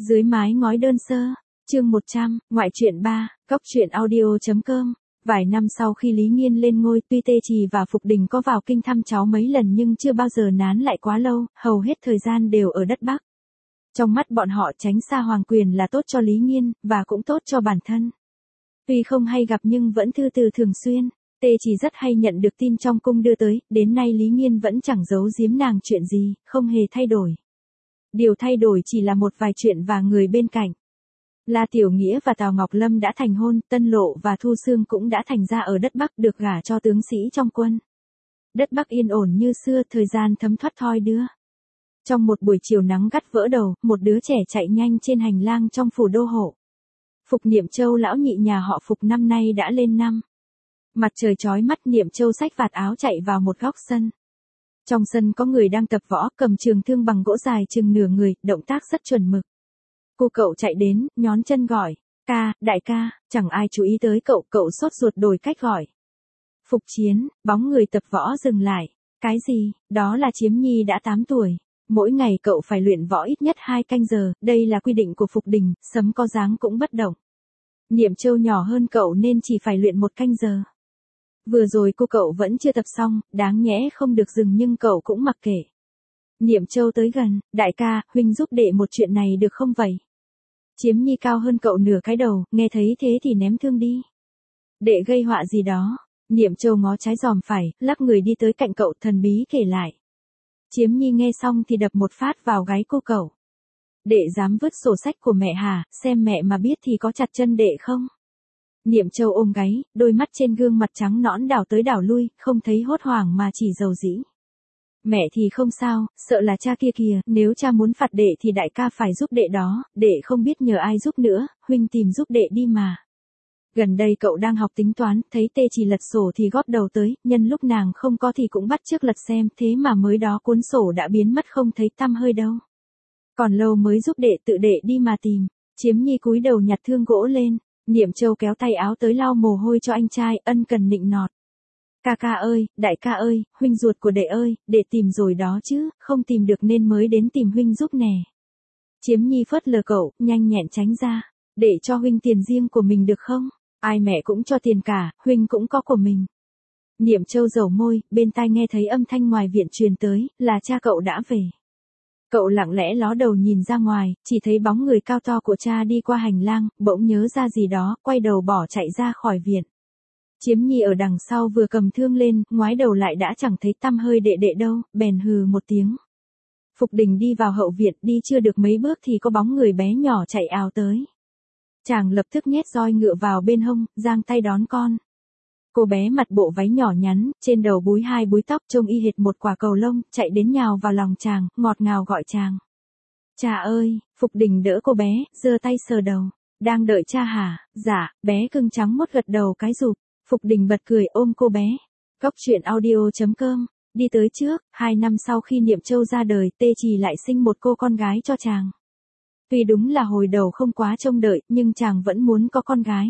Dưới mái ngói đơn sơ, chương 100, ngoại truyện 3, cóc truyện audio.com. Vài năm sau khi Lý Nghiên lên ngôi, tuy Tê Trì và Phục Đình có vào kinh thăm cháu mấy lần nhưng chưa bao giờ nán lại quá lâu, hầu hết thời gian đều ở đất Bắc. Trong mắt bọn họ tránh xa hoàng quyền là tốt cho Lý Nghiên, và cũng tốt cho bản thân. Tuy không hay gặp nhưng vẫn thư từ thường xuyên, Tê Trì rất hay nhận được tin trong cung đưa tới, đến nay Lý Nghiên vẫn chẳng giấu giếm nàng chuyện gì, không hề thay đổi. Điều thay đổi chỉ là một vài chuyện và người bên cạnh. La Tiểu Nghĩa và Tào Ngọc Lâm đã thành hôn, Tân Lộ và Thu Xương cũng đã thành ra ở đất Bắc, được gả cho tướng sĩ trong quân. Đất Bắc yên ổn như xưa, thời gian thấm thoát thoi đưa. Trong một buổi chiều nắng gắt vỡ đầu, một đứa trẻ chạy nhanh trên hành lang trong phủ đô hộ. Phục Niệm Châu lão nhị nhà họ Phục năm nay đã lên năm. Mặt trời chói mắt, Niệm Châu xách vạt áo chạy vào một góc sân. Trong sân có người đang tập võ, cầm trường thương bằng gỗ dài chừng nửa người, động tác rất chuẩn mực. Cô cậu chạy đến, nhón chân gọi, ca, đại ca, chẳng ai chú ý tới cậu, cậu sốt ruột đổi cách gọi. Phục Chiến, bóng người tập võ dừng lại, cái gì, đó là Chiếm Nhi đã 8 tuổi. Mỗi ngày cậu phải luyện võ ít nhất 2 canh giờ, đây là quy định của Phục Đình, Sấm có dáng cũng bất động. Niệm Châu nhỏ hơn cậu nên chỉ phải luyện 1 canh giờ. Vừa rồi cô cậu vẫn chưa tập xong, đáng nhẽ không được dừng nhưng cậu cũng mặc kệ. Niệm Châu tới gần, đại ca, huynh giúp đệ một chuyện này được không vậy? Chiếm Nhi cao hơn cậu nửa cái đầu, nghe thấy thế thì ném thương đi. Đệ gây họa gì đó? Niệm Châu ngó trái giòm phải, lắc người đi tới cạnh cậu, thần bí kể lại. Chiếm Nhi nghe xong thì đập một phát vào gáy cô cậu. Đệ dám vứt sổ sách của mẹ hả, xem mẹ mà biết thì có chặt chân đệ không? Niệm Châu ôm gáy, đôi mắt trên gương mặt trắng nõn đảo tới đảo lui, không thấy hốt hoảng mà chỉ dầu dĩ. Mẹ thì không sao, sợ là cha kia kìa, nếu cha muốn phạt đệ thì đại ca phải giúp đệ đó, đệ không biết nhờ ai giúp nữa, huynh tìm giúp đệ đi mà. Gần đây cậu đang học tính toán, thấy Tê Trì lật sổ thì góp đầu tới, nhân lúc nàng không có thì cũng bắt chước lật xem, thế mà mới đó cuốn sổ đã biến mất không thấy tăm hơi đâu. Còn lâu mới giúp đệ, tự đệ đi mà tìm. Chiếm Nhi cúi đầu nhặt thương gỗ lên, Niệm Châu kéo tay áo tới lau mồ hôi cho anh trai, ân cần nịnh nọt. Ca ca ơi, đại ca ơi, huynh ruột của đệ ơi, đệ tìm rồi đó chứ, không tìm được nên mới đến tìm huynh giúp nè. Chiếm Nhi phớt lờ cậu, nhanh nhẹn tránh ra, để cho huynh tiền riêng của mình được không? Ai mẹ cũng cho tiền cả, huynh cũng có của mình. Niệm Châu dầu môi, bên tai nghe thấy âm thanh ngoài viện truyền tới, là cha cậu đã về. Cậu lặng lẽ ló đầu nhìn ra ngoài, chỉ thấy bóng người cao to của cha đi qua hành lang, bỗng nhớ ra gì đó, quay đầu bỏ chạy ra khỏi viện. Chiếm Nhi ở đằng sau vừa cầm thương lên, ngoái đầu lại đã chẳng thấy tăm hơi đệ đệ đâu, bèn hừ một tiếng. Phục Đình đi vào hậu viện, đi chưa được mấy bước thì có bóng người bé nhỏ chạy ào tới. Chàng lập tức nhét roi ngựa vào bên hông, giang tay đón con. Cô bé mặc bộ váy nhỏ nhắn, trên đầu búi 2 búi tóc trông y hệt một quả cầu lông, chạy đến nhào vào lòng chàng, ngọt ngào gọi chàng. Cha ơi, Phục Đình đỡ cô bé, giơ tay sờ đầu. Đang đợi cha hả? Dạ, bé cưng trắng mốt gật đầu cái rụp. Phục Đình bật cười ôm cô bé. Cóc truyện audio.com. Đi tới trước, 2 năm sau khi Niệm Châu ra đời, Tê Trì lại sinh một cô con gái cho chàng. Tuy đúng là hồi đầu không quá trông đợi, nhưng chàng vẫn muốn có con gái.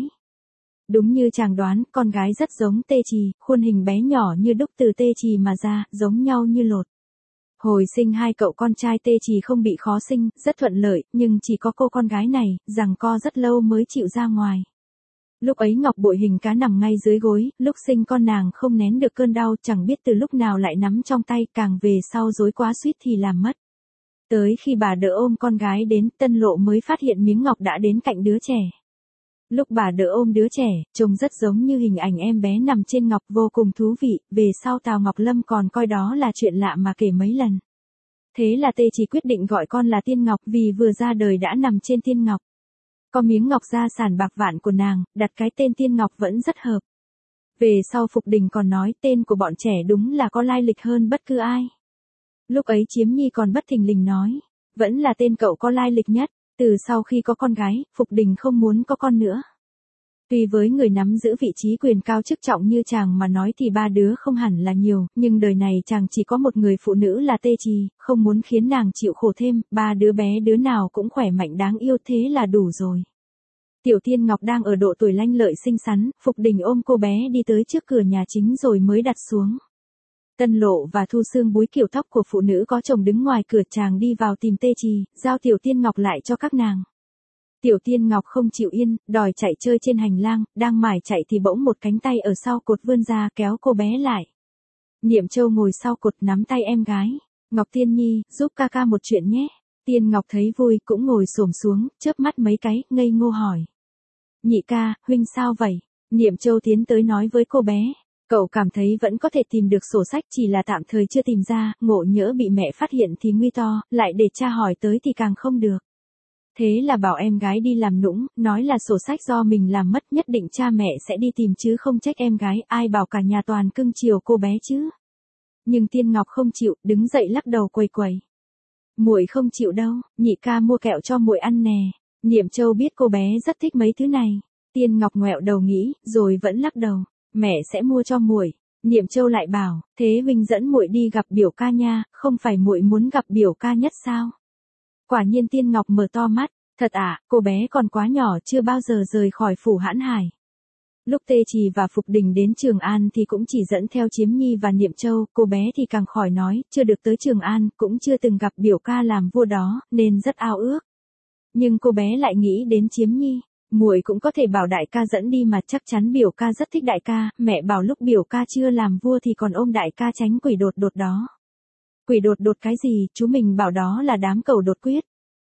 Đúng như chàng đoán, con gái rất giống Tê Trì, khuôn hình bé nhỏ như đúc từ Tê Trì mà ra, giống nhau như lột. Hồi sinh 2 cậu con trai Tê Trì không bị khó sinh, rất thuận lợi, nhưng chỉ có cô con gái này, giằng co rất lâu mới chịu ra ngoài. Lúc ấy Ngọc Bội hình cá nằm ngay dưới gối, lúc sinh con nàng không nén được cơn đau, chẳng biết từ lúc nào lại nắm trong tay, càng về sau rối quá suýt thì làm mất. Tới khi bà đỡ ôm con gái đến, Tân Lộ mới phát hiện miếng ngọc đã đến cạnh đứa trẻ. Lúc bà đỡ ôm đứa trẻ, trông rất giống như hình ảnh em bé nằm trên ngọc, vô cùng thú vị, về sau Tào Ngọc Lâm còn coi đó là chuyện lạ mà kể mấy lần. Thế là Tê Trì quyết định gọi con là Tiên Ngọc vì vừa ra đời đã nằm trên Tiên Ngọc. Có miếng ngọc gia sản bạc vạn của nàng, đặt cái tên Tiên Ngọc vẫn rất hợp. Về sau Phục Đình còn nói tên của bọn trẻ đúng là có lai lịch hơn bất cứ ai. Lúc ấy Chiếm Nhi còn bất thình lình nói, vẫn là tên cậu có lai lịch nhất, từ sau khi có con gái, Phục Đình không muốn có con nữa. Tuy với người nắm giữ vị trí quyền cao chức trọng như chàng mà nói thì 3 đứa không hẳn là nhiều, nhưng đời này chàng chỉ có một người phụ nữ là Tê Trì, không muốn khiến nàng chịu khổ thêm, 3 đứa bé đứa nào cũng khỏe mạnh đáng yêu thế là đủ rồi. Tiểu Tiên Ngọc đang ở độ tuổi lanh lợi xinh xắn, Phục Đình ôm cô bé đi tới trước cửa nhà chính rồi mới đặt xuống. Tân Lộ và Thu Sương búi kiểu tóc của phụ nữ có chồng đứng ngoài cửa, chàng đi vào tìm Tê Trì, giao Tiểu Tiên Ngọc lại cho các nàng. Tiểu Tiên Ngọc không chịu yên, đòi chạy chơi trên hành lang, đang mải chạy thì bỗng một cánh tay ở sau cột vươn ra kéo cô bé lại. Niệm Châu ngồi sau cột nắm tay em gái. Ngọc Tiên Nhi, giúp ca ca một chuyện nhé. Tiên Ngọc thấy vui cũng ngồi xổm xuống, chớp mắt mấy cái, ngây ngô hỏi. Nhị ca, huynh sao vậy? Niệm Châu tiến tới nói với cô bé. Cậu cảm thấy vẫn có thể tìm được sổ sách, chỉ là tạm thời chưa tìm ra, ngộ nhỡ bị mẹ phát hiện thì nguy to, lại để cha hỏi tới thì càng không được. Thế là bảo em gái đi làm nũng, nói là sổ sách do mình làm mất, nhất định cha mẹ sẽ đi tìm chứ không trách em gái, ai bảo cả nhà toàn cưng chiều cô bé chứ. Nhưng Tiên Ngọc không chịu, đứng dậy lắc đầu quầy quầy. Muội không chịu đâu, nhị ca mua kẹo cho muội ăn nè. Niệm Châu biết cô bé rất thích mấy thứ này. Tiên Ngọc ngoẹo đầu nghĩ, rồi vẫn lắc đầu. Mẹ sẽ mua cho muội. Niệm Châu lại bảo, thế huynh dẫn muội đi gặp biểu ca nha, không phải muội muốn gặp biểu ca nhất sao? Quả nhiên Tiên Ngọc mở to mắt, thật ạ, cô bé còn quá nhỏ, chưa bao giờ rời khỏi phủ Hãn Hải. Lúc Tê Trì và Phục Đình đến Trường An thì cũng chỉ dẫn theo Chiếm Nhi và Niệm Châu, cô bé thì càng khỏi nói, chưa được tới Trường An, cũng chưa từng gặp biểu ca làm vua đó, nên rất ao ước. Nhưng cô bé lại nghĩ đến Chiếm Nhi, muội cũng có thể bảo đại ca dẫn đi mà, chắc chắn biểu ca rất thích đại ca, mẹ bảo lúc biểu ca chưa làm vua thì còn ôm đại ca tránh quỷ đột đột đó. Quỷ đột đột cái gì, chú mình bảo đó là đám cẩu đột quyết.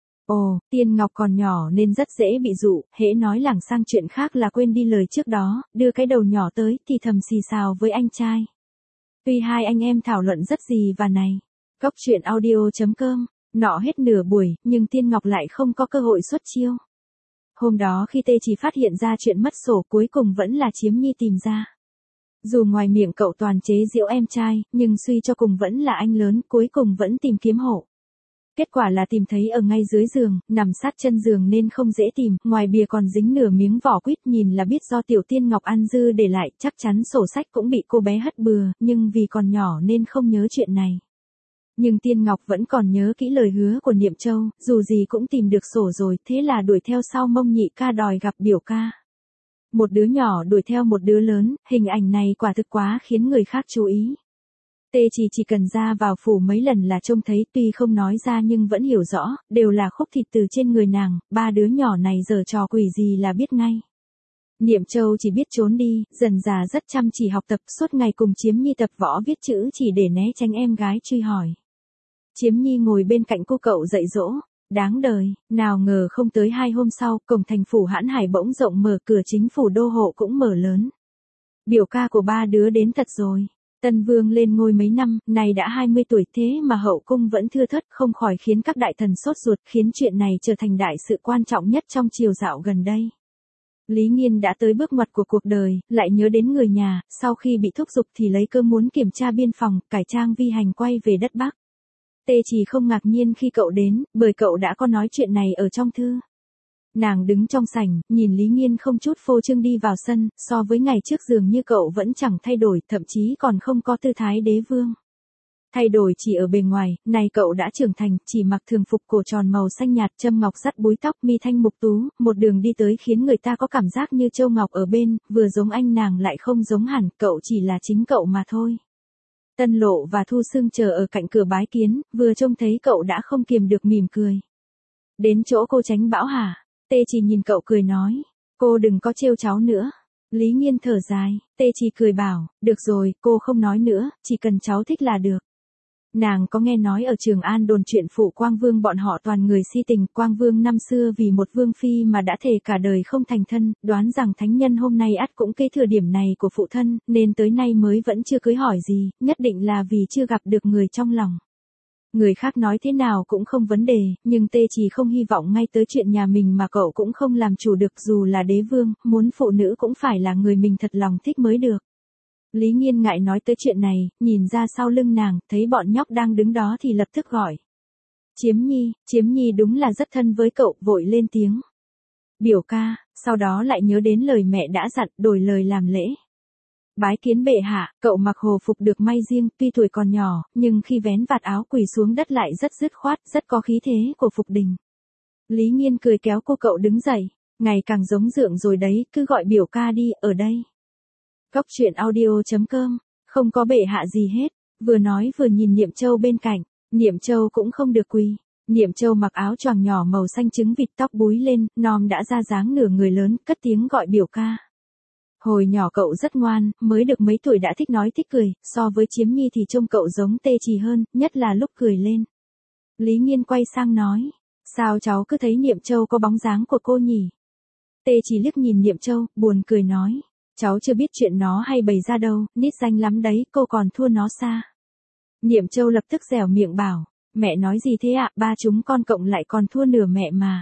Ồ, Tiên Ngọc còn nhỏ nên rất dễ bị dụ, hễ nói lảng sang chuyện khác là quên đi lời trước đó, đưa cái đầu nhỏ tới thì thầm xì xào với anh trai. Tuy hai anh em thảo luận rất gì và này. Cóc truyện audio.com, nọ hết nửa buổi, nhưng Tiên Ngọc lại không có cơ hội xuất chiêu. Hôm đó khi Tê Trì phát hiện ra chuyện mất sổ, cuối cùng vẫn là Chiếm Nhi tìm ra. Dù ngoài miệng cậu toàn chế giễu em trai, nhưng suy cho cùng vẫn là anh lớn, cuối cùng vẫn tìm kiếm hộ. Kết quả là tìm thấy ở ngay dưới giường, nằm sát chân giường nên không dễ tìm, ngoài bìa còn dính nửa miếng vỏ quýt, nhìn là biết do Tiểu Tiên Ngọc ăn dư để lại, chắc chắn sổ sách cũng bị cô bé hất bừa, nhưng vì còn nhỏ nên không nhớ chuyện này. Nhưng Tiên Ngọc vẫn còn nhớ kỹ lời hứa của Niệm Châu, dù gì cũng tìm được sổ rồi, thế là đuổi theo sau mông nhị ca đòi gặp biểu ca. Một đứa nhỏ đuổi theo một đứa lớn, hình ảnh này quả thực quá khiến người khác chú ý. Tê Trì chỉ cần ra vào phủ mấy lần là trông thấy, tuy không nói ra nhưng vẫn hiểu rõ, đều là khúc thịt từ trên người nàng, ba đứa nhỏ này giở trò quỷ gì là biết ngay. Niệm Châu chỉ biết trốn đi, dần dà rất chăm chỉ học tập, suốt ngày cùng Chiếm Nhi tập võ viết chữ chỉ để né tránh em gái truy hỏi. Chiếm Nhi ngồi bên cạnh cô cậu dạy dỗ, đáng đời, nào ngờ không tới 2 hôm sau, cổng thành phủ Hãn Hải bỗng rộng mở, cửa chính phủ đô hộ cũng mở lớn. Biểu ca của ba đứa đến thật rồi. Tân Vương lên ngôi mấy năm, này đã 20 tuổi, thế mà hậu cung vẫn thưa thớt, không khỏi khiến các đại thần sốt ruột, khiến chuyện này trở thành đại sự quan trọng nhất trong triều dạo gần đây. Lý Nghiên đã tới bước ngoặt của cuộc đời, lại nhớ đến người nhà, sau khi bị thúc giục thì lấy cơ muốn kiểm tra biên phòng, cải trang vi hành quay về đất Bắc. Tê Trì không ngạc nhiên khi cậu đến, bởi cậu đã có nói chuyện này ở trong thư. Nàng đứng trong sảnh, nhìn Lý Nghiên không chút phô trương đi vào sân, so với ngày trước dường như cậu vẫn chẳng thay đổi, thậm chí còn không có tư thái đế vương. Thay đổi chỉ ở bề ngoài, này cậu đã trưởng thành, chỉ mặc thường phục cổ tròn màu xanh nhạt, châm ngọc dắt búi tóc, mi thanh mục tú, một đường đi tới khiến người ta có cảm giác như châu ngọc ở bên, vừa giống anh nàng lại không giống hẳn, cậu chỉ là chính cậu mà thôi. Tân Lộ và Thu Sương chờ ở cạnh cửa bái kiến, vừa trông thấy cậu đã không kiềm được mỉm cười. Đến chỗ cô tránh bão hả? Tê Trì nhìn cậu cười nói, cô đừng có trêu cháu nữa. Lý Nghiên thở dài, Tê Trì cười bảo, được rồi, cô không nói nữa, chỉ cần cháu thích là được. Nàng có nghe nói ở Trường An đồn chuyện phụ Quang Vương bọn họ toàn người si tình, Quang Vương năm xưa vì một vương phi mà đã thề cả đời không thành thân, đoán rằng thánh nhân hôm nay ắt cũng kế thừa điểm này của phụ thân, nên tới nay mới vẫn chưa cưới hỏi gì, nhất định là vì chưa gặp được người trong lòng. Người khác nói thế nào cũng không vấn đề, nhưng Tê Trì không hy vọng ngay tới chuyện nhà mình mà cậu cũng không làm chủ được, dù là đế vương, muốn phụ nữ cũng phải là người mình thật lòng thích mới được. Lý Nghiên ngại nói tới chuyện này, nhìn ra sau lưng nàng, thấy bọn nhóc đang đứng đó thì lập tức gọi. Chiếm Nhi đúng là rất thân với cậu, vội lên tiếng. Biểu ca, sau đó lại nhớ đến lời mẹ đã dặn, đổi lời làm lễ. Bái kiến bệ hạ, cậu mặc hồ phục được may riêng, tuy tuổi còn nhỏ, nhưng khi vén vạt áo quỳ xuống đất lại rất dứt khoát, rất có khí thế của Phục Đình. Lý Nghiên cười kéo cô cậu đứng dậy, ngày càng giống dượng rồi đấy, cứ gọi biểu ca đi, ở đây. Cóc truyện audio.com, không có bệ hạ gì hết. Vừa nói vừa nhìn Niệm Châu bên cạnh, Niệm Châu cũng không được quỳ. Niệm Châu mặc áo choàng nhỏ màu xanh trứng vịt, tóc búi lên, nom đã ra dáng nửa người lớn, cất tiếng gọi biểu ca. Hồi nhỏ cậu rất ngoan, mới được mấy tuổi đã thích nói thích cười, so với Chiếm Nhi thì trông cậu giống Tê Trì hơn, nhất là lúc cười lên. Lý Nghiên quay sang nói, sao cháu cứ thấy Niệm Châu có bóng dáng của cô nhỉ? Tê Trì liếc nhìn Niệm Châu, buồn cười nói, cháu chưa biết chuyện nó hay bày ra đâu, nít danh lắm đấy, cô còn thua nó xa. Niệm Châu lập tức dẻo miệng bảo, mẹ nói gì thế ạ, ba chúng con cộng lại còn thua nửa mẹ mà.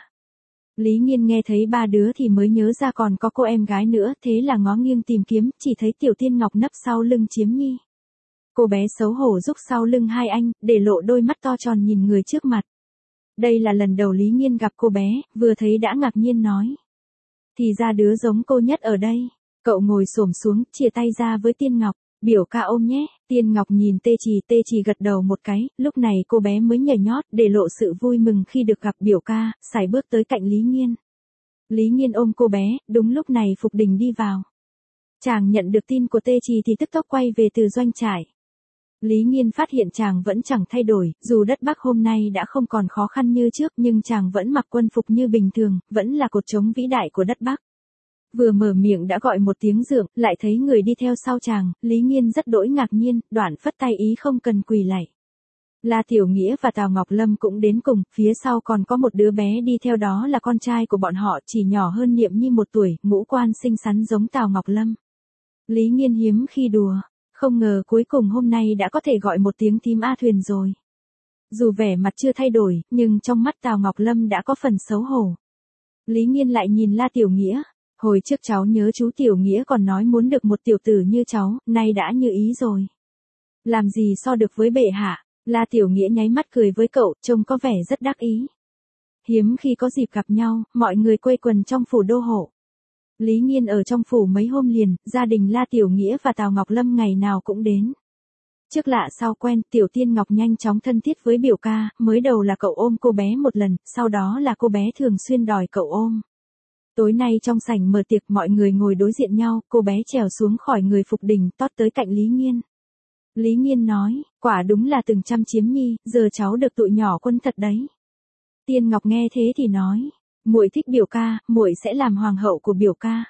Lý Nghiên nghe thấy ba đứa thì mới nhớ ra còn có cô em gái nữa, thế là ngó nghiêng tìm kiếm, chỉ thấy Tiểu Tiên Ngọc nấp sau lưng Chiếm Nhi. Cô bé xấu hổ rúc sau lưng hai anh, để lộ đôi mắt to tròn nhìn người trước mặt. Đây là lần đầu Lý Nghiên gặp cô bé, vừa thấy đã ngạc nhiên nói. Thì ra đứa giống cô nhất ở đây. Cậu ngồi xổm xuống, chia tay ra với Tiên Ngọc, biểu ca ôm nhé. Tiên Ngọc nhìn Tê Trì gật đầu một cái, lúc này cô bé mới nhảy nhót để lộ sự vui mừng khi được gặp biểu ca, sải bước tới cạnh Lý Nghiên. Lý Nghiên ôm cô bé, đúng lúc này Phục Đình đi vào. Chàng nhận được tin của Tê Trì thì tức tốc quay về từ doanh trại. Lý Nghiên phát hiện chàng vẫn chẳng thay đổi, dù đất Bắc hôm nay đã không còn khó khăn như trước nhưng chàng vẫn mặc quân phục như bình thường, vẫn là cột trống vĩ đại của đất Bắc. Vừa mở miệng đã gọi một tiếng dượng, lại thấy người đi theo sau chàng, Lý Nghiên rất đỗi ngạc nhiên, đoạn phất tay ý không cần quỳ lạy. La Tiểu Nghĩa và Tào Ngọc Lâm cũng đến cùng, phía sau còn có một đứa bé đi theo đó là con trai của bọn họ, chỉ nhỏ hơn Niệm Nhi 1 tuổi, ngũ quan xinh xắn giống Tào Ngọc Lâm. Lý Nghiên hiếm khi đùa, không ngờ cuối cùng hôm nay đã có thể gọi một tiếng thím A Thuyền rồi. Dù vẻ mặt chưa thay đổi, nhưng trong mắt Tào Ngọc Lâm đã có phần xấu hổ. Lý Nghiên lại nhìn La Tiểu Nghĩa. Hồi trước cháu nhớ chú Tiểu Nghĩa còn nói muốn được một tiểu tử như cháu, nay đã như ý rồi. Làm gì so được với bệ hạ, La Tiểu Nghĩa nháy mắt cười với cậu, trông có vẻ rất đắc ý. Hiếm khi có dịp gặp nhau, mọi người quây quần trong phủ đô hộ. Lý Nghiên ở trong phủ mấy hôm liền, gia đình La Tiểu Nghĩa và Tào Ngọc Lâm ngày nào cũng đến. Trước lạ sau quen, Tiểu Tiên Ngọc nhanh chóng thân thiết với biểu ca, mới đầu là cậu ôm cô bé một lần, sau đó là cô bé thường xuyên đòi cậu ôm. Tối nay trong sảnh mở tiệc mọi người ngồi đối diện nhau, cô bé trèo xuống khỏi người Phục Đình, tót tới cạnh Lý Nghiên. Lý Nghiên nói, quả đúng là từng chăm Chiếm Nhi, giờ cháu được tụi nhỏ quân thật đấy. Tiên Ngọc nghe thế thì nói, muội thích biểu ca, muội sẽ làm hoàng hậu của biểu ca.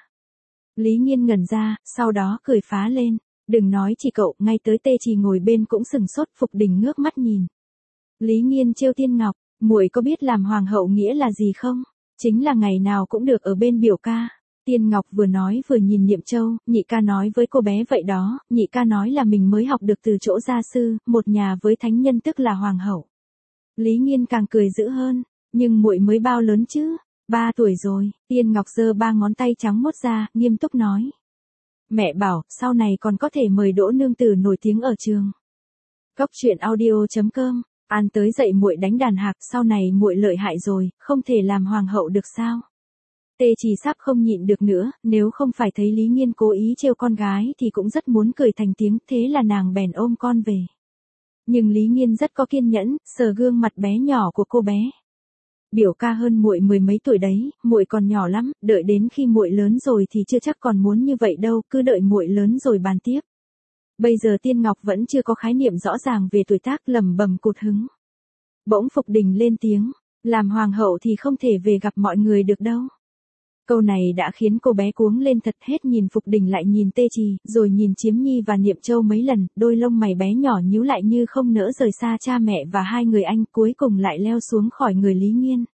Lý Nghiên ngẩn ra, sau đó cười phá lên, đừng nói chỉ cậu, ngay tới Tê Trì ngồi bên cũng sừng sốt. Phục Đình ngước mắt nhìn. Lý Nghiên trêu Tiên Ngọc, muội có biết làm hoàng hậu nghĩa là gì không? Chính là ngày nào cũng được ở bên biểu ca. Tiên Ngọc vừa nói vừa nhìn Niệm Châu, nhị ca nói với cô bé vậy đó, nhị ca nói là mình mới học được từ chỗ gia sư, một nhà với thánh nhân tức là hoàng hậu. Lý Nghiên càng cười dữ hơn, nhưng muội mới bao lớn chứ? 3 tuổi rồi. Tiên Ngọc giơ 3 ngón tay trắng mốt ra, nghiêm túc nói. Mẹ bảo, sau này còn có thể mời Đỗ nương tử nổi tiếng ở trường. Góc truyện audio.com. An tới dạy muội đánh đàn hạc, sau này muội lợi hại rồi, không thể làm hoàng hậu được sao? Tê Trì sắp không nhịn được nữa, nếu không phải thấy Lý Nghiên cố ý trêu con gái thì cũng rất muốn cười thành tiếng, thế là nàng bèn ôm con về. Nhưng Lý Nghiên rất có kiên nhẫn, sờ gương mặt bé nhỏ của cô bé. Biểu ca hơn muội 10 mấy tuổi đấy, muội còn nhỏ lắm, đợi đến khi muội lớn rồi thì chưa chắc còn muốn như vậy đâu, cứ đợi muội lớn rồi bàn tiếp. Bây giờ Tiên Ngọc vẫn chưa có khái niệm rõ ràng về tuổi tác, lẩm bẩm cụt hứng. Bỗng Phục Đình lên tiếng, làm hoàng hậu thì không thể về gặp mọi người được đâu. Câu này đã khiến cô bé cuống lên thật, hết nhìn Phục Đình lại nhìn Tê Trì, rồi nhìn Chiếm Nhi và Niệm Châu mấy lần, đôi lông mày bé nhỏ nhíu lại như không nỡ rời xa cha mẹ và hai người anh, cuối cùng lại leo xuống khỏi người Lý Nghiên.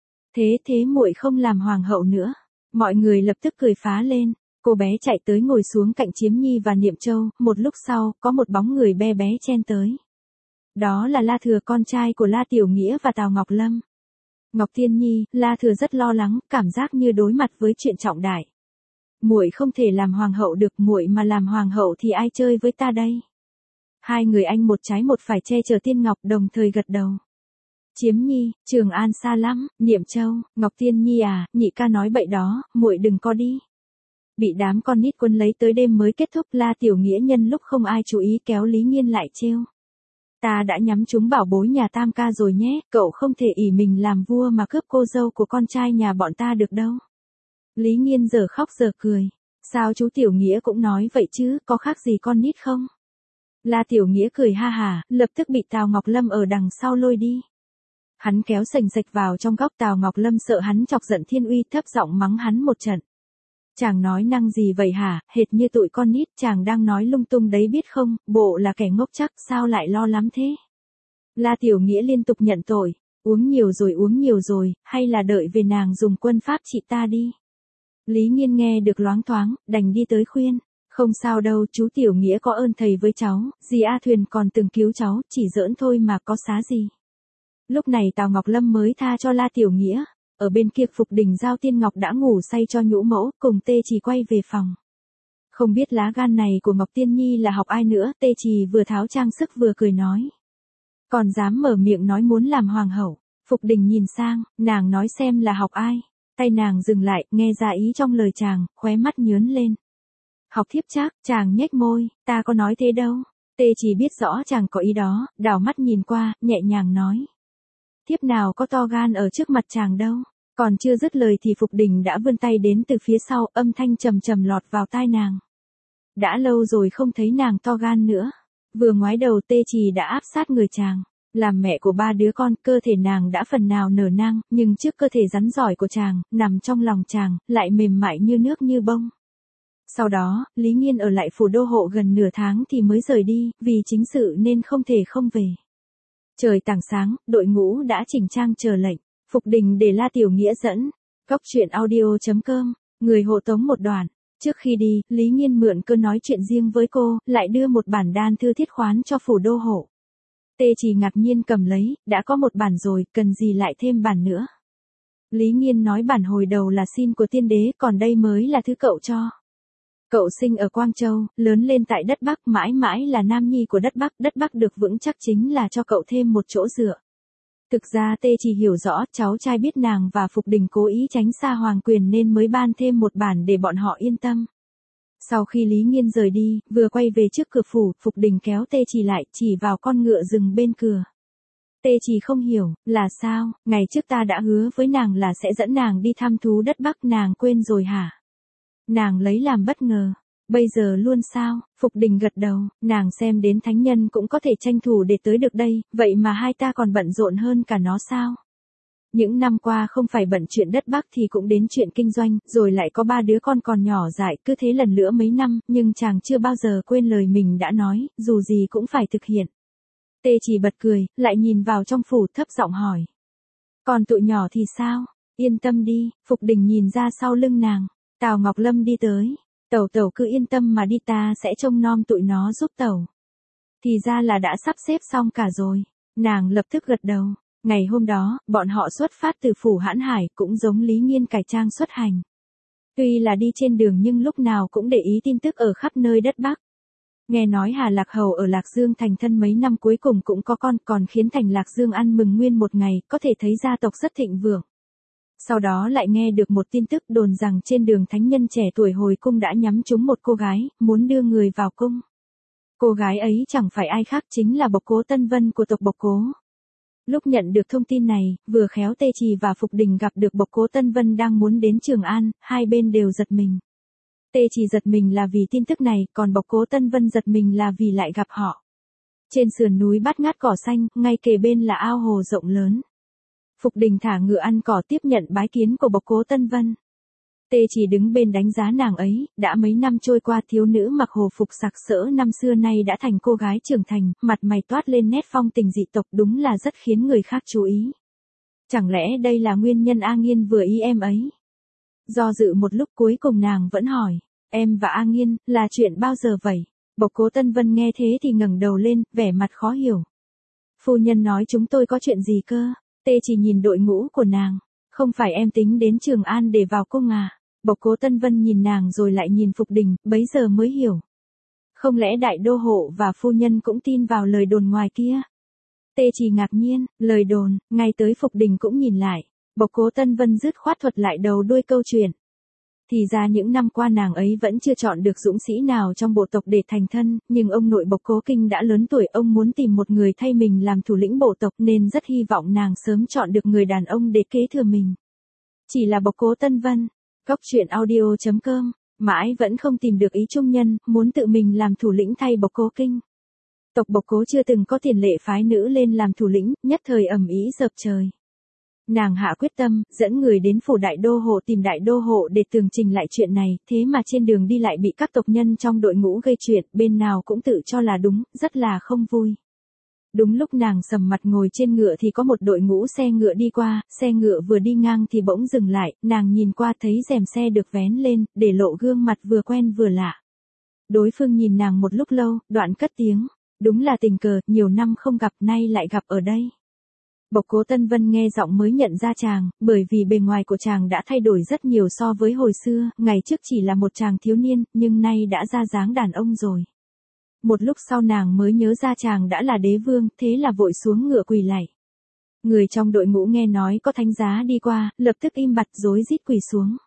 Thế muội không làm hoàng hậu nữa. Mọi người lập tức cười phá lên. Cô bé chạy tới ngồi xuống cạnh Chiếm Nhi và Niệm Châu, một lúc sau, có một bóng người bé bé chen tới. Đó là La Thừa, con trai của La Tiểu Nghĩa và Tào Ngọc Lâm. Ngọc Tiên Nhi, La Thừa rất lo lắng, cảm giác như đối mặt với chuyện trọng đại. Muội không thể làm hoàng hậu được, muội mà làm hoàng hậu thì ai chơi với ta đây? Hai người anh một trái một phải che chở Tiên Ngọc, đồng thời gật đầu. Chiếm Nhi, Trường An xa lắm. Niệm Châu, Ngọc Tiên Nhi à, nhị ca nói bậy đó, muội đừng có đi. Bị đám con nít quân lấy tới đêm mới kết thúc. La Tiểu Nghĩa nhân lúc không ai chú ý kéo Lý Nghiên lại trêu. Ta đã nhắm trúng bảo bối nhà Tam ca rồi nhé, cậu không thể ỷ mình làm vua mà cướp cô dâu của con trai nhà bọn ta được đâu. Lý Nghiên giờ khóc giờ cười. Sao chú Tiểu Nghĩa cũng nói vậy chứ, có khác gì con nít không? La Tiểu Nghĩa cười ha hả, lập tức bị Tào Ngọc Lâm ở đằng sau lôi đi. Hắn kéo sành sạch vào trong góc, Tào Ngọc Lâm sợ hắn chọc giận Thiên Uy, thấp giọng mắng hắn một trận. Chàng nói năng gì vậy hả, hệt như tụi con nít, chàng đang nói lung tung đấy biết không, bộ là kẻ ngốc chắc, sao lại lo lắm thế? La Tiểu Nghĩa liên tục nhận tội, uống nhiều rồi, hay là đợi về nàng dùng quân pháp trị ta đi. Lý Nghiên nghe được loáng thoáng, đành đi tới khuyên, không sao đâu, chú Tiểu Nghĩa có ơn thầy với cháu, dì A Thuyền còn từng cứu cháu, chỉ giỡn thôi mà có xá gì. Lúc này Tào Ngọc Lâm mới tha cho La Tiểu Nghĩa. Ở bên kia Phục Đình Giao Tiên Ngọc đã ngủ say cho nhũ mẫu, cùng Tê Trì quay về phòng. Không biết lá gan này của Ngọc Tiên Nhi là học ai nữa, Tê Trì vừa tháo trang sức vừa cười nói. Còn dám mở miệng nói muốn làm hoàng hậu. Phục Đình nhìn sang, nàng nói xem là học ai. Tay nàng dừng lại, nghe ra ý trong lời chàng, khóe mắt nhớn lên. Học thiếp chắc, chàng nhếch môi, ta có nói thế đâu. Tê Trì biết rõ chàng có ý đó, đảo mắt nhìn qua, nhẹ nhàng nói. Thiếp nào có to gan ở trước mặt chàng đâu. Còn chưa dứt lời thì Phục Đình đã vươn tay đến từ phía sau, âm thanh trầm trầm lọt vào tai nàng. Đã lâu rồi không thấy nàng to gan nữa. Vừa ngoái đầu Tê Trì đã áp sát người chàng. Làm mẹ của 3 đứa con, cơ thể nàng đã phần nào nở nang, nhưng trước cơ thể rắn giỏi của chàng, nằm trong lòng chàng, lại mềm mại như nước như bông. Sau đó, Lý Nghiên ở lại phủ đô hộ gần nửa tháng thì mới rời đi, vì chính sự nên không thể không về. Trời tảng sáng, đội ngũ đã chỉnh trang chờ lệnh. Phục Đình để La Tiểu Nghĩa dẫn. Góc truyện audio.com, người hộ tống một đoàn. Trước khi đi, Lý Nghiên mượn cơ nói chuyện riêng với cô, lại đưa một bản đan thư thiết khoán cho phủ đô hộ. Tê Trì ngạc nhiên cầm lấy, đã có một bản rồi, cần gì lại thêm bản nữa. Lý Nghiên nói bản hồi đầu là xin của tiên đế, còn đây mới là thứ cậu cho. Cậu sinh ở Quang Châu, lớn lên tại đất Bắc, mãi mãi là nam nhi của đất Bắc được vững chắc chính là cho cậu thêm một chỗ dựa. Thực ra Tê Trì hiểu rõ, cháu trai biết nàng và Phục Đình cố ý tránh xa hoàng quyền nên mới ban thêm một bản để bọn họ yên tâm. Sau khi Lý Nghiên rời đi, vừa quay về trước cửa phủ, Phục Đình kéo Tê Trì lại, chỉ vào con ngựa rừng bên cửa. Tê Trì không hiểu, là sao, ngày trước ta đã hứa với nàng là sẽ dẫn nàng đi thăm thú đất Bắc, nàng quên rồi hả? Nàng lấy làm bất ngờ. Bây giờ luôn sao? Phục Đình gật đầu, nàng xem đến thánh nhân cũng có thể tranh thủ để tới được đây, vậy mà hai ta còn bận rộn hơn cả nó sao? Những năm qua không phải bận chuyện đất Bắc thì cũng đến chuyện kinh doanh, rồi lại có 3 đứa con còn nhỏ dại, cứ thế lần lữa mấy năm, nhưng chàng chưa bao giờ quên lời mình đã nói, dù gì cũng phải thực hiện. Tê Trì bật cười, lại nhìn vào trong phủ thấp giọng hỏi. Còn tụi nhỏ thì sao? Yên tâm đi, Phục Đình nhìn ra sau lưng nàng. Tào Ngọc Lâm đi tới. Tẩu cứ yên tâm mà đi, ta sẽ trông nom tụi nó giúp tẩu. Thì ra là đã sắp xếp xong cả rồi. Nàng lập tức gật đầu. Ngày hôm đó, bọn họ xuất phát từ phủ Hãn Hải, cũng giống Lý Nghiên cải trang xuất hành. Tuy là đi trên đường nhưng lúc nào cũng để ý tin tức ở khắp nơi đất Bắc. Nghe nói Hà Lạc Hầu ở Lạc Dương thành thân mấy năm cuối cùng cũng có con, còn khiến thành Lạc Dương ăn mừng nguyên một ngày, có thể thấy gia tộc rất thịnh vượng. Sau đó lại nghe được một tin tức đồn rằng trên đường thánh nhân trẻ tuổi hồi cung đã nhắm trúng một cô gái, muốn đưa người vào cung. Cô gái ấy chẳng phải ai khác chính là Bộc Cố Tân Vân của tộc Bộc Cố. Lúc nhận được thông tin này, vừa khéo Tê Trì và Phục Đình gặp được Bộc Cố Tân Vân đang muốn đến Trường An, hai bên đều giật mình. Tê Trì giật mình là vì tin tức này, còn Bộc Cố Tân Vân giật mình là vì lại gặp họ. Trên sườn núi bát ngát cỏ xanh, ngay kề bên là ao hồ rộng lớn. Phục Đình thả ngựa ăn cỏ tiếp nhận bái kiến của Bộc Cố Tân Vân. Tê Trì đứng bên đánh giá nàng ấy, đã mấy năm trôi qua thiếu nữ mặc hồ phục sặc sỡ năm xưa nay đã thành cô gái trưởng thành, mặt mày toát lên nét phong tình dị tộc đúng là rất khiến người khác chú ý. Chẳng lẽ đây là nguyên nhân A Nghiên vừa ý em ấy? Do dự một lúc cuối cùng nàng vẫn hỏi, em và A Nghiên, là chuyện bao giờ vậy? Bộc Cố Tân Vân nghe thế thì ngẩng đầu lên, vẻ mặt khó hiểu. Phu nhân nói chúng tôi có chuyện gì cơ? Tê Trì nhìn đội ngũ của nàng. Không phải em tính đến Trường An để vào cung à? Bộc Cố Tân Vân nhìn nàng rồi lại nhìn Phục Đình, bấy giờ mới hiểu. Không lẽ đại đô hộ và phu nhân cũng tin vào lời đồn ngoài kia? Tê Trì ngạc nhiên, lời đồn, ngay tới Phục Đình cũng nhìn lại. Bộc Cố Tân Vân dứt khoát thuật lại đầu đuôi câu chuyện. Thì ra những năm qua nàng ấy vẫn chưa chọn được dũng sĩ nào trong bộ tộc để thành thân, nhưng ông nội Bộc Cố Kinh đã lớn tuổi, ông muốn tìm một người thay mình làm thủ lĩnh bộ tộc nên rất hy vọng nàng sớm chọn được người đàn ông để kế thừa mình. Chỉ là Bộc Cố Tân Vân, góc truyện audio.com, mãi vẫn không tìm được ý trung nhân, muốn tự mình làm thủ lĩnh thay Bộc Cố Kinh. Tộc Bộc Cố chưa từng có tiền lệ phái nữ lên làm thủ lĩnh, nhất thời ầm ĩ dập trời. Nàng hạ quyết tâm, dẫn người đến phủ đại đô hộ tìm đại đô hộ để tường trình lại chuyện này, thế mà trên đường đi lại bị các tộc nhân trong đội ngũ gây chuyện, bên nào cũng tự cho là đúng, rất là không vui. Đúng lúc nàng sầm mặt ngồi trên ngựa thì có một đội ngũ xe ngựa đi qua, xe ngựa vừa đi ngang thì bỗng dừng lại, nàng nhìn qua thấy rèm xe được vén lên, để lộ gương mặt vừa quen vừa lạ. Đối phương nhìn nàng một lúc lâu, đoạn cất tiếng, đúng là tình cờ, nhiều năm không gặp nay lại gặp ở đây. Bộc Cố Tân Vân nghe giọng mới nhận ra chàng, bởi vì bề ngoài của chàng đã thay đổi rất nhiều so với hồi xưa, ngày trước chỉ là một chàng thiếu niên, nhưng nay đã ra dáng đàn ông rồi. Một lúc sau nàng mới nhớ ra chàng đã là đế vương, thế là vội xuống ngựa quỳ lạy. Người trong đội ngũ nghe nói có thánh giá đi qua, lập tức im bặt rối rít quỳ xuống.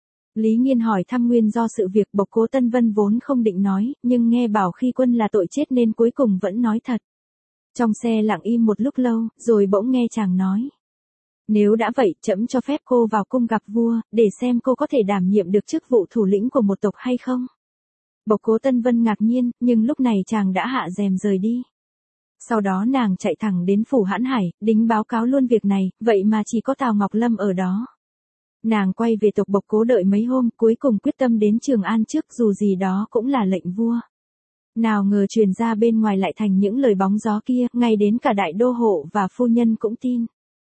Lý Nghiên hỏi thăm nguyên do sự việc, Bộc Cố Tân Vân vốn không định nói, nhưng nghe bảo khi quân là tội chết nên cuối cùng vẫn nói thật. Trong xe lặng im một lúc lâu, rồi bỗng nghe chàng nói. Nếu đã vậy, trẫm cho phép cô vào cung gặp vua, để xem cô có thể đảm nhiệm được chức vụ thủ lĩnh của một tộc hay không. Bộc Cố Tân Vân ngạc nhiên, nhưng lúc này chàng đã hạ rèm rời đi. Sau đó nàng chạy thẳng đến phủ Hãn Hải, đính báo cáo luôn việc này, vậy mà chỉ có Tào Ngọc Lâm ở đó. Nàng quay về tộc Bộc Cố đợi mấy hôm, cuối cùng quyết tâm đến Trường An trước, dù gì đó cũng là lệnh vua. Nào ngờ truyền ra bên ngoài lại thành những lời bóng gió kia, ngay đến cả đại đô hộ và phu nhân cũng tin.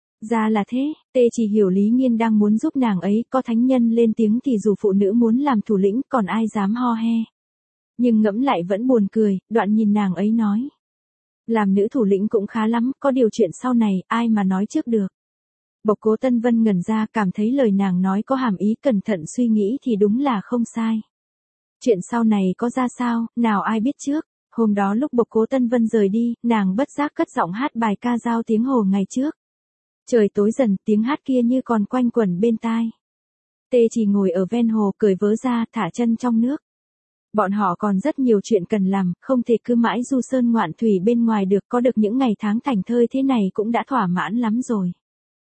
Ra là thế, Tê chỉ hiểu Lý Nghiên đang muốn giúp nàng ấy, có thánh nhân lên tiếng thì dù phụ nữ muốn làm thủ lĩnh, còn ai dám ho he. Nhưng ngẫm lại vẫn buồn cười, đoạn nhìn nàng ấy nói. Làm nữ thủ lĩnh cũng khá lắm, có điều chuyện sau này, ai mà nói trước được. Bộc Cố Tân Vân ngẩn ra, cảm thấy lời nàng nói có hàm ý, cẩn thận suy nghĩ thì đúng là không sai. Chuyện sau này có ra sao, nào ai biết trước. Hôm đó lúc Bộc Cố Tân Vân rời đi, nàng bất giác cất giọng hát bài ca dao tiếng hồ ngày trước. Trời tối dần, tiếng hát kia như còn quanh quẩn bên tai. Tê chỉ ngồi ở ven hồ, cởi vớ ra, thả chân trong nước. Bọn họ còn rất nhiều chuyện cần làm, không thể cứ mãi du sơn ngoạn thủy bên ngoài được, có được những ngày tháng thảnh thơi thế này cũng đã thỏa mãn lắm rồi.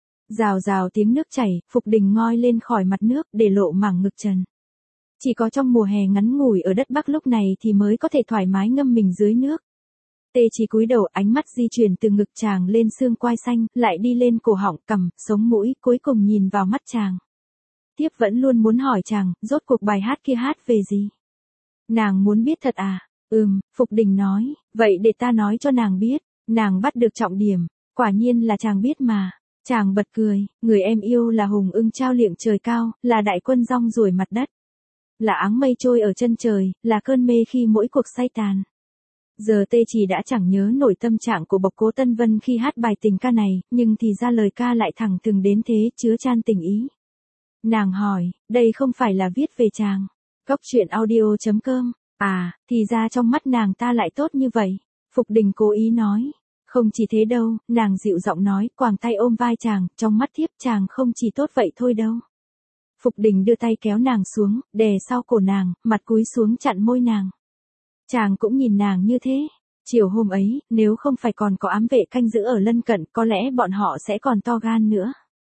Rào rào tiếng nước chảy, Phục Đình ngoi lên khỏi mặt nước, để lộ mảng ngực trần. Chỉ có trong mùa hè ngắn ngủi ở đất Bắc lúc này thì mới có thể thoải mái ngâm mình dưới nước. Tê chỉ cúi đầu, ánh mắt di chuyển từ ngực chàng lên xương quai xanh, lại đi lên cổ họng, cằm, sống mũi, cuối cùng nhìn vào mắt chàng. Tiếp vẫn luôn muốn hỏi chàng, rốt cuộc bài hát kia hát về gì? Nàng muốn biết thật à? Phục Đình nói, vậy để ta nói cho nàng biết. Nàng bắt được trọng điểm, quả nhiên là chàng biết mà. Chàng bật cười, người em yêu là hùng ưng trao liệng trời cao, là đại quân rong ruổi mặt đất. Là áng mây trôi ở chân trời, là cơn mê khi mỗi cuộc say tàn. Giờ Tê chỉ đã chẳng nhớ nổi tâm trạng của Bộc Cố Tân Vân khi hát bài tình ca này, nhưng thì ra lời ca lại thẳng thừng đến thế, chứa chan tình ý. Nàng hỏi, đây không phải là viết về chàng. Góc truyện audio.com, à, thì ra trong mắt nàng ta lại tốt như vậy. Phục Đình cố ý nói. Không chỉ thế đâu, nàng dịu giọng nói, quàng tay ôm vai chàng, trong mắt thiếp chàng không chỉ tốt vậy thôi đâu. Phục Đình đưa tay kéo nàng xuống, đè sau cổ nàng, mặt cúi xuống chặn môi nàng. Chàng cũng nhìn nàng như thế. Chiều hôm ấy, nếu không phải còn có ám vệ canh giữ ở lân cận, có lẽ bọn họ sẽ còn to gan nữa.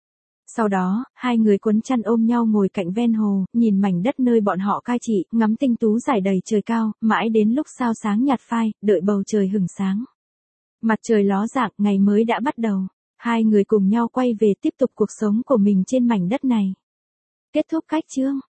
Sau đó, hai người quấn chăn ôm nhau ngồi cạnh ven hồ, nhìn mảnh đất nơi bọn họ cai trị, ngắm tinh tú rải đầy trời cao, mãi đến lúc sao sáng nhạt phai, đợi bầu trời hửng sáng. Mặt trời ló dạng, ngày mới đã bắt đầu. Hai người cùng nhau quay về tiếp tục cuộc sống của mình trên mảnh đất này. Kết thúc cách chương.